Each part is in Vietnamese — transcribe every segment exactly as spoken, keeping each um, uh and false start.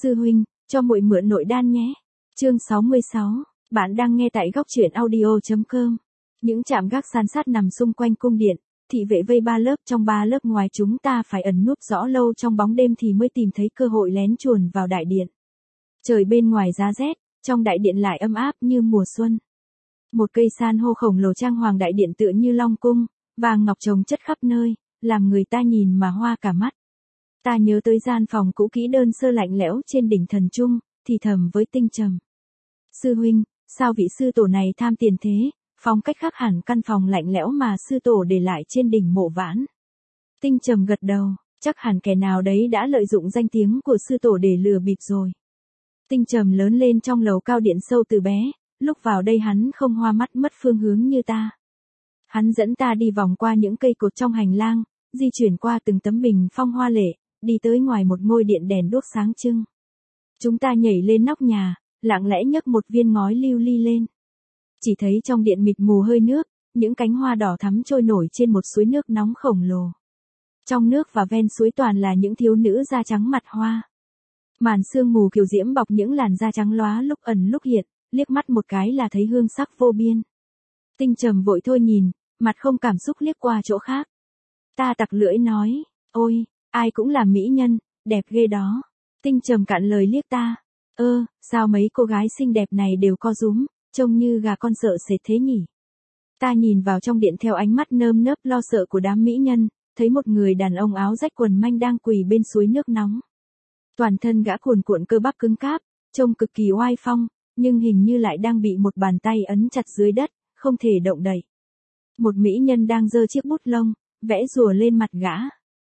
Sư huynh, cho muội mượn nội đan nhé. Chương sáu mươi sáu, bạn đang nghe tại góc truyện audio chấm com. Những trạm gác san sát nằm xung quanh cung điện, thị vệ vây ba lớp trong ba lớp ngoài, chúng ta phải ẩn núp rõ lâu trong bóng đêm thì mới tìm thấy cơ hội lén chuồn vào đại điện. Trời bên ngoài giá rét, trong đại điện lại ấm áp như mùa xuân. Một cây san hô khổng lồ trang hoàng đại điện tựa như long cung, vàng ngọc chồng chất khắp nơi, làm người ta nhìn mà hoa cả mắt. Ta nhớ tới gian phòng cũ kỹ đơn sơ lạnh lẽo trên đỉnh thần trung, thì thầm với Tinh Trầm. Sư huynh, sao vị sư tổ này tham tiền thế, phong cách khác hẳn căn phòng lạnh lẽo mà sư tổ để lại trên đỉnh Mộ Vãn. Tinh Trầm gật đầu, chắc hẳn kẻ nào đấy đã lợi dụng danh tiếng của sư tổ để lừa bịp rồi. Tinh Trầm lớn lên trong lầu cao điện sâu từ bé, lúc vào đây hắn không hoa mắt mất phương hướng như ta. Hắn dẫn ta đi vòng qua những cây cột trong hành lang, di chuyển qua từng tấm bình phong hoa lệ, đi tới ngoài một ngôi điện đèn đuốc sáng trưng. Chúng ta nhảy lên nóc nhà, lặng lẽ nhấc một viên ngói lưu ly lên. Chỉ thấy trong điện mịt mù hơi nước, những cánh hoa đỏ thắm trôi nổi trên một suối nước nóng khổng lồ. Trong nước và ven suối toàn là những thiếu nữ da trắng mặt hoa. Màn sương mù kiều diễm bọc những làn da trắng lóa lúc ẩn lúc hiện, liếc mắt một cái là thấy hương sắc vô biên. Tinh Trầm vội thôi nhìn, mặt không cảm xúc liếc qua chỗ khác. Ta tặc lưỡi nói, ôi, ai cũng là mỹ nhân, đẹp ghê đó. Tinh Trầm cạn lời liếc ta, ơ, sao mấy cô gái xinh đẹp này đều co rúm, trông như gà con sợ sệt thế nhỉ. Ta nhìn vào trong điện theo ánh mắt nơm nớp lo sợ của đám mỹ nhân, thấy một người đàn ông áo rách quần manh đang quỳ bên suối nước nóng. Toàn thân gã cuồn cuộn cơ bắp cứng cáp, trông cực kỳ oai phong, nhưng hình như lại đang bị một bàn tay ấn chặt dưới đất, không thể động đậy. Một mỹ nhân đang giơ chiếc bút lông, vẽ rùa lên mặt gã.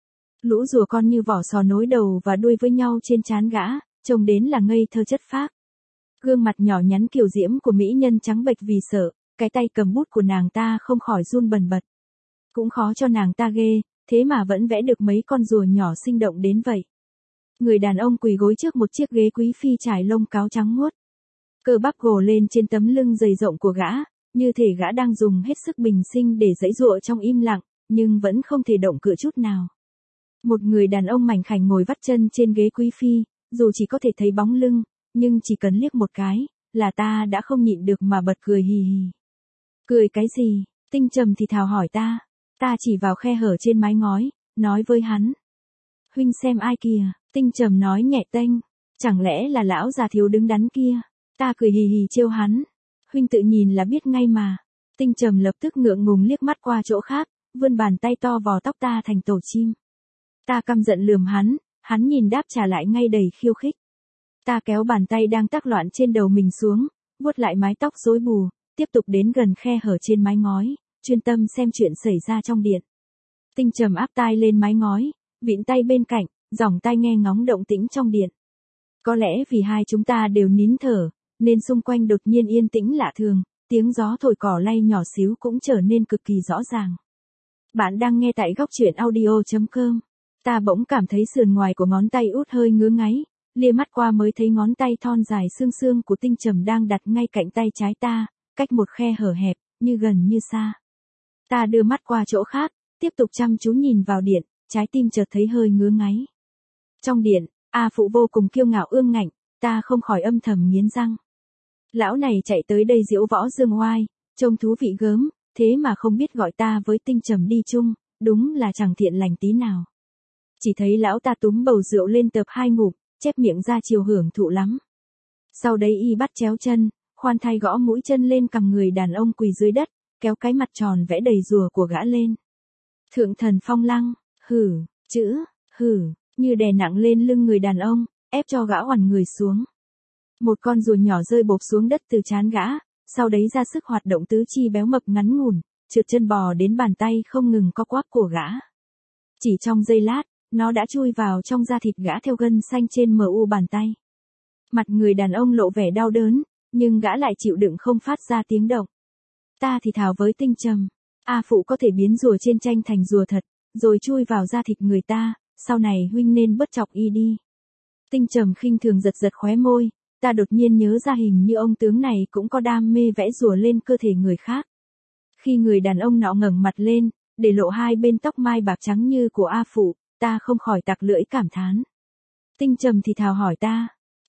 Lũ rùa con như vỏ sò nối đầu và đuôi với nhau trên trán gã, trông đến là ngây thơ chất phác. Gương mặt nhỏ nhắn kiều diễm của mỹ nhân trắng bệch vì sợ, cái tay cầm bút của nàng ta không khỏi run bần bật. Cũng khó cho nàng ta ghê, thế mà vẫn vẽ được mấy con rùa nhỏ sinh động đến vậy. Người đàn ông quỳ gối trước một chiếc ghế quý phi trải lông cáo trắng muốt. Cơ bắp gồ lên trên tấm lưng dày rộng của gã, như thể gã đang dùng hết sức bình sinh để giãy giụa trong im lặng, nhưng vẫn không thể động cựa chút nào. Một người đàn ông mảnh khảnh ngồi vắt chân trên ghế quý phi, dù chỉ có thể thấy bóng lưng, nhưng chỉ cần liếc một cái, là ta đã không nhịn được mà bật cười hì hì. Cười cái gì? Tinh Trầm thì thào hỏi ta. Ta chỉ vào khe hở trên mái ngói, nói với hắn. Huynh xem ai kìa, Tinh Trầm nói nhẹ tênh. Chẳng lẽ là lão già thiếu đứng đắn kia? Ta cười hì hì trêu hắn. Huynh tự nhìn là biết ngay mà. Tinh Trầm lập tức ngượng ngùng liếc mắt qua chỗ khác, vươn bàn tay to vò tóc ta thành tổ chim. Ta căm giận lườm hắn, hắn nhìn đáp trả lại ngay đầy khiêu khích. Ta kéo bàn tay đang tác loạn trên đầu mình xuống, vuốt lại mái tóc rối bù, tiếp tục đến gần khe hở trên mái ngói, chuyên tâm xem chuyện xảy ra trong điện. Tinh Trầm áp tai lên mái ngói, vịn tay bên cạnh, dòng tai nghe ngóng động tĩnh trong điện. Có lẽ vì hai chúng ta đều nín thở, nên xung quanh đột nhiên yên tĩnh lạ thường, tiếng gió thổi cỏ lay nhỏ xíu cũng trở nên cực kỳ rõ ràng. Bạn đang nghe tại góc truyện audio chấm com. Ta bỗng cảm thấy sườn ngoài của ngón tay út hơi ngứa ngáy, lia mắt qua mới thấy ngón tay thon dài xương xương của Tinh Trầm đang đặt ngay cạnh tay trái ta, cách một khe hở hẹp, như gần như xa. Ta đưa mắt qua chỗ khác, tiếp tục chăm chú nhìn vào điện, trái tim chợt thấy hơi ngứa ngáy. Trong điện, A Phụ vô cùng kiêu ngạo ương ngạnh, ta không khỏi âm thầm nghiến răng. Lão này chạy tới đây diễu võ dương oai, trông thú vị gớm, thế mà không biết gọi ta với Tinh Trầm đi chung, đúng là chẳng thiện lành tí nào. Chỉ thấy lão ta túm bầu rượu lên tập hai ngụm, chép miệng ra chiều hưởng thụ lắm. Sau đấy y bắt chéo chân, khoan thai gõ mũi chân lên cằm người đàn ông quỳ dưới đất, kéo cái mặt tròn vẽ đầy rùa của gã lên. Thượng thần phong lăng, hử, chữ, hử, như đè nặng lên lưng người đàn ông, ép cho gã oằn người xuống. Một con rùa nhỏ rơi bộp xuống đất từ trán gã, sau đấy ra sức hoạt động tứ chi béo mập ngắn ngủn, trượt chân bò đến bàn tay không ngừng co quắp của gã. Chỉ trong giây lát, nó đã chui vào trong da thịt gã theo gân xanh trên mờ u bàn tay. Mặt người đàn ông lộ vẻ đau đớn, nhưng gã lại chịu đựng không phát ra tiếng động. Ta thì thào với Tinh Trầm, A Phụ có thể biến rùa trên tranh thành rùa thật, rồi chui vào da thịt người ta, sau này huynh nên bớt chọc y đi. Tinh Trầm khinh thường giật giật khóe môi, ta đột nhiên nhớ ra hình như ông tướng này cũng có đam mê vẽ rùa lên cơ thể người khác. Khi người đàn ông nọ ngẩng mặt lên, để lộ hai bên tóc mai bạc trắng như của A Phụ, ta không khỏi tặc lưỡi cảm thán. Tinh Trầm thì thào hỏi ta,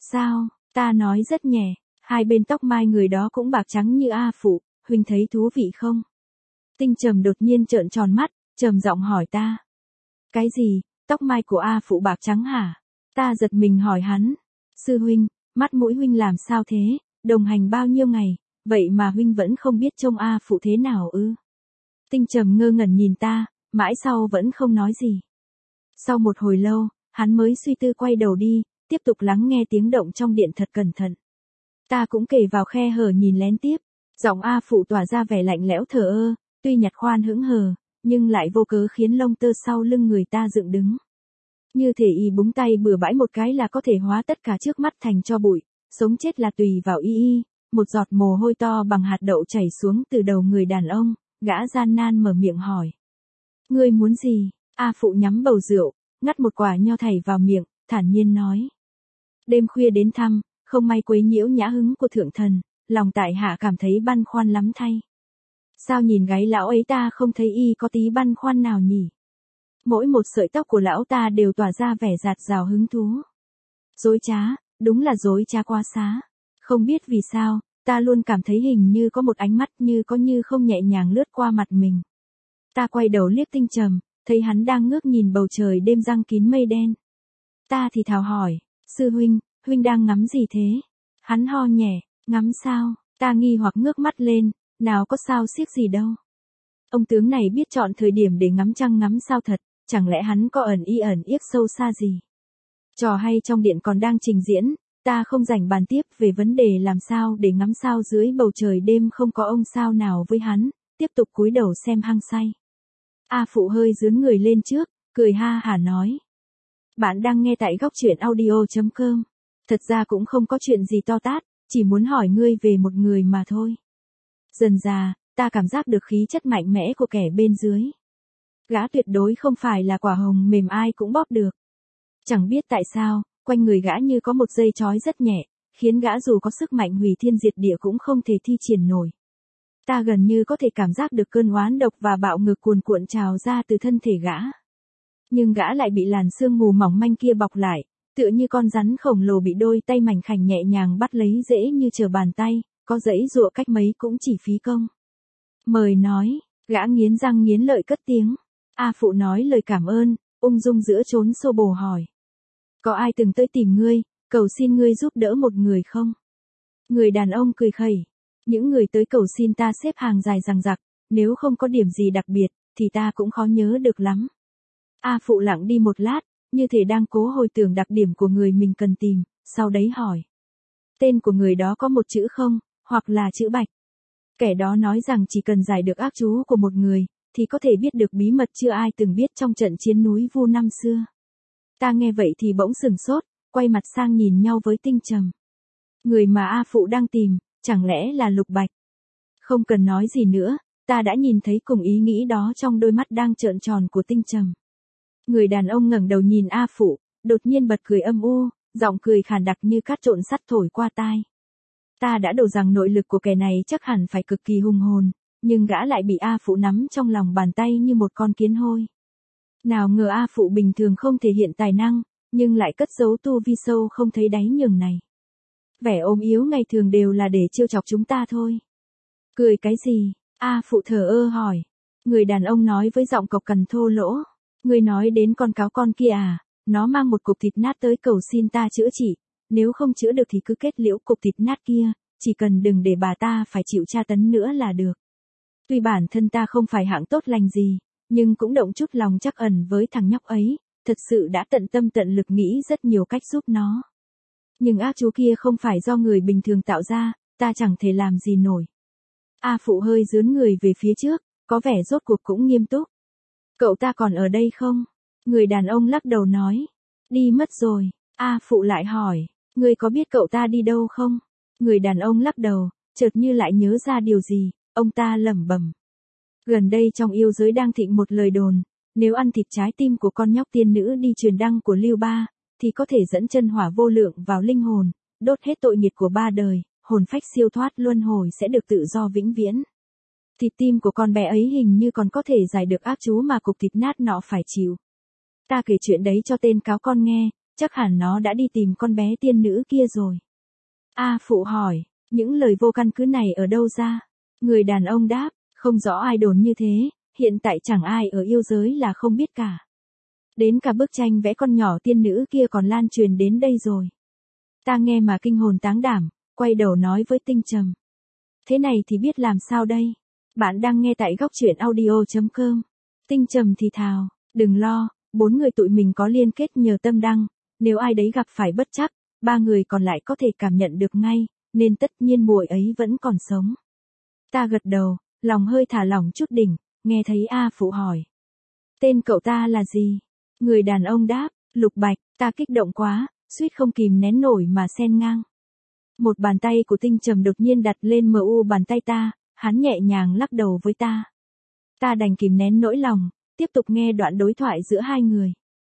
Sao? Ta nói rất nhẹ, hai bên tóc mai người đó cũng bạc trắng như A Phụ, huynh thấy thú vị không? Tinh Trầm đột nhiên trợn tròn mắt, trầm giọng hỏi ta. Cái gì, tóc mai của A Phụ bạc trắng hả? Ta giật mình hỏi hắn. Sư huynh, mắt mũi huynh làm sao thế, đồng hành bao nhiêu ngày, vậy mà huynh vẫn không biết trông A Phụ thế nào ư? Tinh Trầm ngơ ngẩn nhìn ta, mãi sau vẫn không nói gì. Sau một hồi lâu, hắn mới suy tư quay đầu đi, tiếp tục lắng nghe tiếng động trong điện thật cẩn thận. Ta cũng kề vào khe hở nhìn lén tiếp, giọng A Phụ tỏa ra vẻ lạnh lẽo thờ ơ, tuy nhạt khoan hững hờ, nhưng lại vô cớ khiến lông tơ sau lưng người ta dựng đứng. Như thể y búng tay bừa bãi một cái là có thể hóa tất cả trước mắt thành tro bụi, sống chết là tùy vào y y. Một giọt mồ hôi to bằng hạt đậu chảy xuống từ đầu người đàn ông, gã gian nan mở miệng hỏi. Ngươi muốn gì? A Phụ nhắm bầu rượu, ngắt một quả nho thảy vào miệng, thản nhiên nói. Đêm khuya đến thăm, không may quấy nhiễu nhã hứng của thượng thần, lòng tại hạ cảm thấy băn khoăn lắm thay. Sao nhìn gáy lão ấy ta không thấy y có tí băn khoăn nào nhỉ? Mỗi một sợi tóc của lão ta đều tỏa ra vẻ dạt dào hứng thú. Dối trá, đúng là dối trá quá xá. Không biết vì sao, ta luôn cảm thấy hình như có một ánh mắt như có như không nhẹ nhàng lướt qua mặt mình. Ta quay đầu liếc Tinh Trầm, thấy hắn đang ngước nhìn bầu trời đêm răng kín mây đen. Ta thì thào hỏi, sư huynh, huynh đang ngắm gì thế? Hắn ho nhẹ, ngắm sao? Ta nghi hoặc ngước mắt lên, nào có sao xiếc gì đâu. Ông tướng này biết chọn thời điểm để ngắm trăng ngắm sao thật, chẳng lẽ hắn có ẩn y ẩn yếc sâu xa gì? Trò hay trong điện còn đang trình diễn, ta không rảnh bàn tiếp về vấn đề làm sao để ngắm sao dưới bầu trời đêm không có ông sao nào với hắn, tiếp tục cúi đầu xem hăng say. A Phụ hơi dướn người lên trước, cười ha hả nói. Bạn đang nghe tại góc truyện audio chấm com. Thật ra cũng không có chuyện gì to tát, chỉ muốn hỏi ngươi về một người mà thôi. Dần dà, ta cảm giác được khí chất mạnh mẽ của kẻ bên dưới. Gã tuyệt đối không phải là quả hồng mềm ai cũng bóp được. Chẳng biết tại sao, quanh người gã như có một dây trói rất nhẹ, khiến gã dù có sức mạnh hủy thiên diệt địa cũng không thể thi triển nổi. Ta gần như có thể cảm giác được cơn oán độc và bạo ngược cuồn cuộn trào ra từ thân thể gã. Nhưng gã lại bị làn sương mù mỏng manh kia bọc lại, tựa như con rắn khổng lồ bị đôi tay mảnh khảnh nhẹ nhàng bắt lấy dễ như trở bàn tay, có dãy dụa cách mấy cũng chỉ phí công. Mời nói, gã nghiến răng nghiến lợi cất tiếng. A Phụ nói lời cảm ơn, ung dung giữa chốn xô bồ hỏi. Có ai từng tới tìm ngươi, cầu xin ngươi giúp đỡ một người không? Người đàn ông cười khẩy. Những người tới cầu xin ta xếp hàng dài dằng dặc, nếu không có điểm gì đặc biệt, thì ta cũng khó nhớ được lắm. A Phụ lặng đi một lát, như thể đang cố hồi tưởng đặc điểm của người mình cần tìm, sau đấy hỏi. Tên của người đó có một chữ không, hoặc là chữ bạch? Kẻ đó nói rằng chỉ cần giải được ác chú của một người, thì có thể biết được bí mật chưa ai từng biết trong trận chiến núi Vu năm xưa. Ta nghe vậy thì bỗng sừng sốt, quay mặt sang nhìn nhau với Tinh Trầm. Người mà A Phụ đang tìm, chẳng lẽ là Lục Bạch? Không cần nói gì nữa, ta đã nhìn thấy cùng ý nghĩ đó trong đôi mắt đang trợn tròn của Tinh Trầm. Người đàn ông ngẩng đầu nhìn A Phụ, đột nhiên bật cười âm u, giọng cười khàn đặc như cát trộn sắt thổi qua tai. Ta đã đổ rằng nội lực của kẻ này chắc hẳn phải cực kỳ hùng hồn, nhưng gã lại bị A Phụ nắm trong lòng bàn tay như một con kiến hôi. Nào ngờ A Phụ bình thường không thể hiện tài năng, nhưng lại cất giấu tu vi sâu không thấy đáy nhường này. Vẻ ốm yếu ngày thường đều là để trêu chọc chúng ta thôi. Cười cái gì? A Phụ thờ ơ hỏi. Người đàn ông nói với giọng cộc cằn thô lỗ. Người nói đến con cáo con kia à, nó mang một cục thịt nát tới cầu xin ta chữa trị, nếu không chữa được thì cứ kết liễu cục thịt nát kia, chỉ cần đừng để bà ta phải chịu tra tấn nữa là được. Tuy bản thân ta không phải hạng tốt lành gì, nhưng cũng động chút lòng trắc ẩn với thằng nhóc ấy, thật sự đã tận tâm tận lực nghĩ rất nhiều cách giúp nó. Nhưng ác chú kia không phải do người bình thường tạo ra, ta chẳng thể làm gì nổi. A Phụ hơi dướn người về phía trước, có vẻ rốt cuộc cũng nghiêm túc. Cậu ta còn ở đây không? Người đàn ông lắc đầu nói. Đi mất rồi. A Phụ lại hỏi. Ngươi có biết cậu ta đi đâu không? Người đàn ông lắc đầu, chợt như lại nhớ ra điều gì, ông ta lẩm bẩm. Gần đây trong yêu giới đang thịnh một lời đồn, nếu ăn thịt trái tim của con nhóc tiên nữ đi truyền đăng của Lưu Ba, thì có thể dẫn chân hỏa vô lượng vào linh hồn, đốt hết tội nghiệp của ba đời, hồn phách siêu thoát luân hồi sẽ được tự do vĩnh viễn. Thịt tim của con bé ấy hình như còn có thể giải được ác chú mà cục thịt nát nọ phải chịu. Ta kể chuyện đấy cho tên cáo con nghe, chắc hẳn nó đã đi tìm con bé tiên nữ kia rồi. A Phụ hỏi, những lời vô căn cứ này ở đâu ra? Người đàn ông đáp, không rõ ai đồn như thế, hiện tại chẳng ai ở yêu giới là không biết cả. Đến cả bức tranh vẽ con nhỏ tiên nữ kia còn lan truyền đến đây rồi. Ta nghe mà kinh hồn táng đảm, quay đầu nói với Tinh Trầm. Thế này thì biết làm sao đây? Bạn đang nghe tại góc truyện audio chấm com. Tinh Trầm thì thào, đừng lo, bốn người tụi mình có liên kết nhờ tâm đăng, nếu ai đấy gặp phải bất trắc, ba người còn lại có thể cảm nhận được ngay, nên tất nhiên muội ấy vẫn còn sống. Ta gật đầu, lòng hơi thả lỏng chút đỉnh, nghe thấy A Phụ hỏi. Tên cậu ta là gì? Người đàn ông đáp, Lục Bạch. Ta kích động quá, suýt không kìm nén nổi mà xen ngang. Một bàn tay của Tinh Trầm đột nhiên đặt lên mờ u bàn tay ta, hắn nhẹ nhàng lắc đầu với ta. Ta đành kìm nén nỗi lòng, tiếp tục nghe đoạn đối thoại giữa hai người.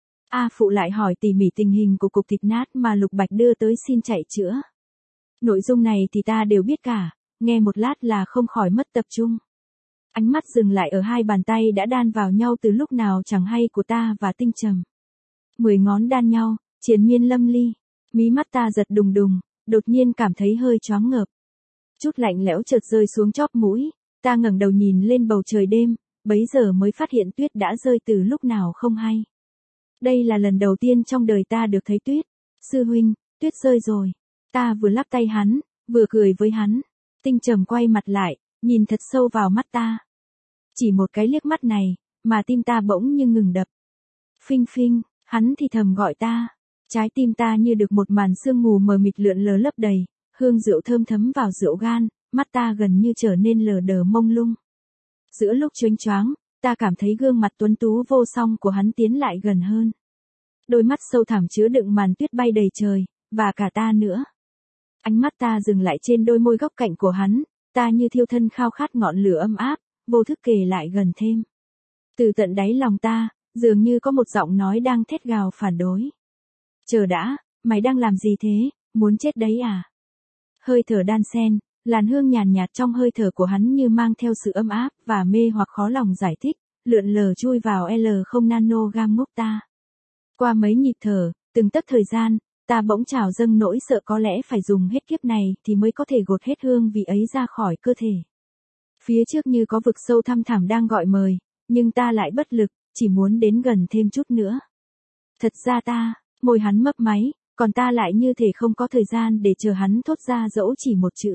A Phụ lại hỏi tỉ mỉ tình hình của cục thịt nát mà Lục Bạch đưa tới xin chạy chữa. Nội dung này thì ta đều biết cả, nghe một lát là không khỏi mất tập trung. Ánh mắt dừng lại ở hai bàn tay đã đan vào nhau từ lúc nào chẳng hay của ta và Tinh Trầm. Mười ngón đan nhau, triền miên lâm ly, mí mắt ta giật đùng đùng, đột nhiên cảm thấy hơi choáng ngợp. Chút lạnh lẽo chợt rơi xuống chóp mũi, ta ngẩng đầu nhìn lên bầu trời đêm, bấy giờ mới phát hiện tuyết đã rơi từ lúc nào không hay. Đây là lần đầu tiên trong đời ta được thấy tuyết. Sư huynh, tuyết rơi rồi. Ta vừa lắp tay hắn, vừa cười với hắn. Tinh Trầm quay mặt lại, nhìn thật sâu vào mắt ta. Chỉ một cái liếc mắt này, mà tim ta bỗng như ngừng đập. Phinh phinh, hắn thì thầm gọi ta. Trái tim ta như được một màn sương mù mờ mịt lượn lờ lấp đầy, hương rượu thơm thấm vào rượu gan, mắt ta gần như trở nên lờ đờ mông lung. Giữa lúc choáng choáng, ta cảm thấy gương mặt tuấn tú vô song của hắn tiến lại gần hơn. Đôi mắt sâu thẳm chứa đựng màn tuyết bay đầy trời, và cả ta nữa. Ánh mắt ta dừng lại trên đôi môi góc cạnh của hắn, ta như thiêu thân khao khát ngọn lửa âm áp, vô thức kề lại gần thêm. Từ tận đáy lòng ta, dường như có một giọng nói đang thét gào phản đối. Chờ đã, mày đang làm gì thế, muốn chết đấy à? Hơi thở đan xen, làn hương nhàn nhạt trong hơi thở của hắn như mang theo sự âm áp và mê hoặc khó lòng giải thích, lượn lờ chui vào L không nanogam ngốc ta. Qua mấy nhịp thở, từng tấc thời gian, ta bỗng trào dâng nỗi sợ có lẽ phải dùng hết kiếp này thì mới có thể gột hết hương vị ấy ra khỏi cơ thể. Phía trước như có vực sâu thăm thẳm đang gọi mời, nhưng ta lại bất lực, chỉ muốn đến gần thêm chút nữa. Thật ra ta, môi hắn mấp máy, còn ta lại như thể không có thời gian để chờ hắn thốt ra dẫu chỉ một chữ.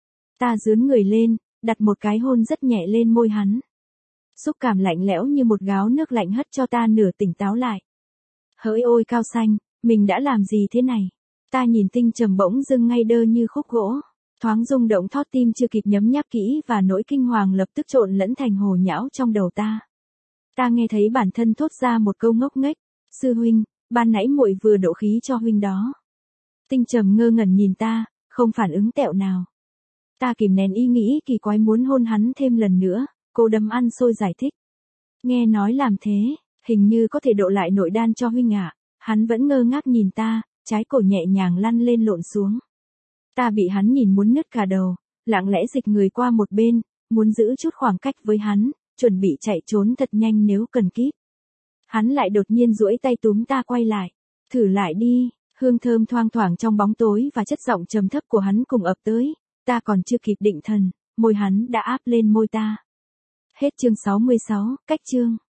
Ta dướn người lên, đặt một cái hôn rất nhẹ lên môi hắn. Xúc cảm lạnh lẽo như một gáo nước lạnh hất cho ta nửa tỉnh táo lại. Hỡi ôi Cao Xanh, mình đã làm gì thế này? Ta nhìn Tinh Trầm bỗng dưng ngay đơ như khúc gỗ, thoáng rung động thót tim chưa kịp nhấm nháp kỹ và nỗi kinh hoàng lập tức trộn lẫn thành hồ nhão trong đầu ta. Ta nghe thấy bản thân thốt ra một câu ngốc nghếch, sư huynh, ban nãy muội vừa đổ khí cho huynh đó. Tinh Trầm ngơ ngẩn nhìn ta, không phản ứng tẹo nào. Ta kìm nén ý nghĩ kỳ quái muốn hôn hắn thêm lần nữa, cô đâm ăn xôi giải thích. Nghe nói làm thế, hình như có thể độ lại nội đan cho huynh ạ. Hắn vẫn ngơ ngác nhìn ta, trái cổ nhẹ nhàng lăn lên lộn xuống. Ta bị hắn nhìn muốn nứt cả đầu, lặng lẽ dịch người qua một bên, muốn giữ chút khoảng cách với hắn, chuẩn bị chạy trốn thật nhanh nếu cần kíp. Hắn lại đột nhiên duỗi tay túm ta quay lại. Thử lại đi, hương thơm thoang thoảng trong bóng tối và chất giọng trầm thấp của hắn cùng ập tới. Ta còn chưa kịp định thần, môi hắn đã áp lên môi ta. Hết chương sáu mươi sáu, cách chương.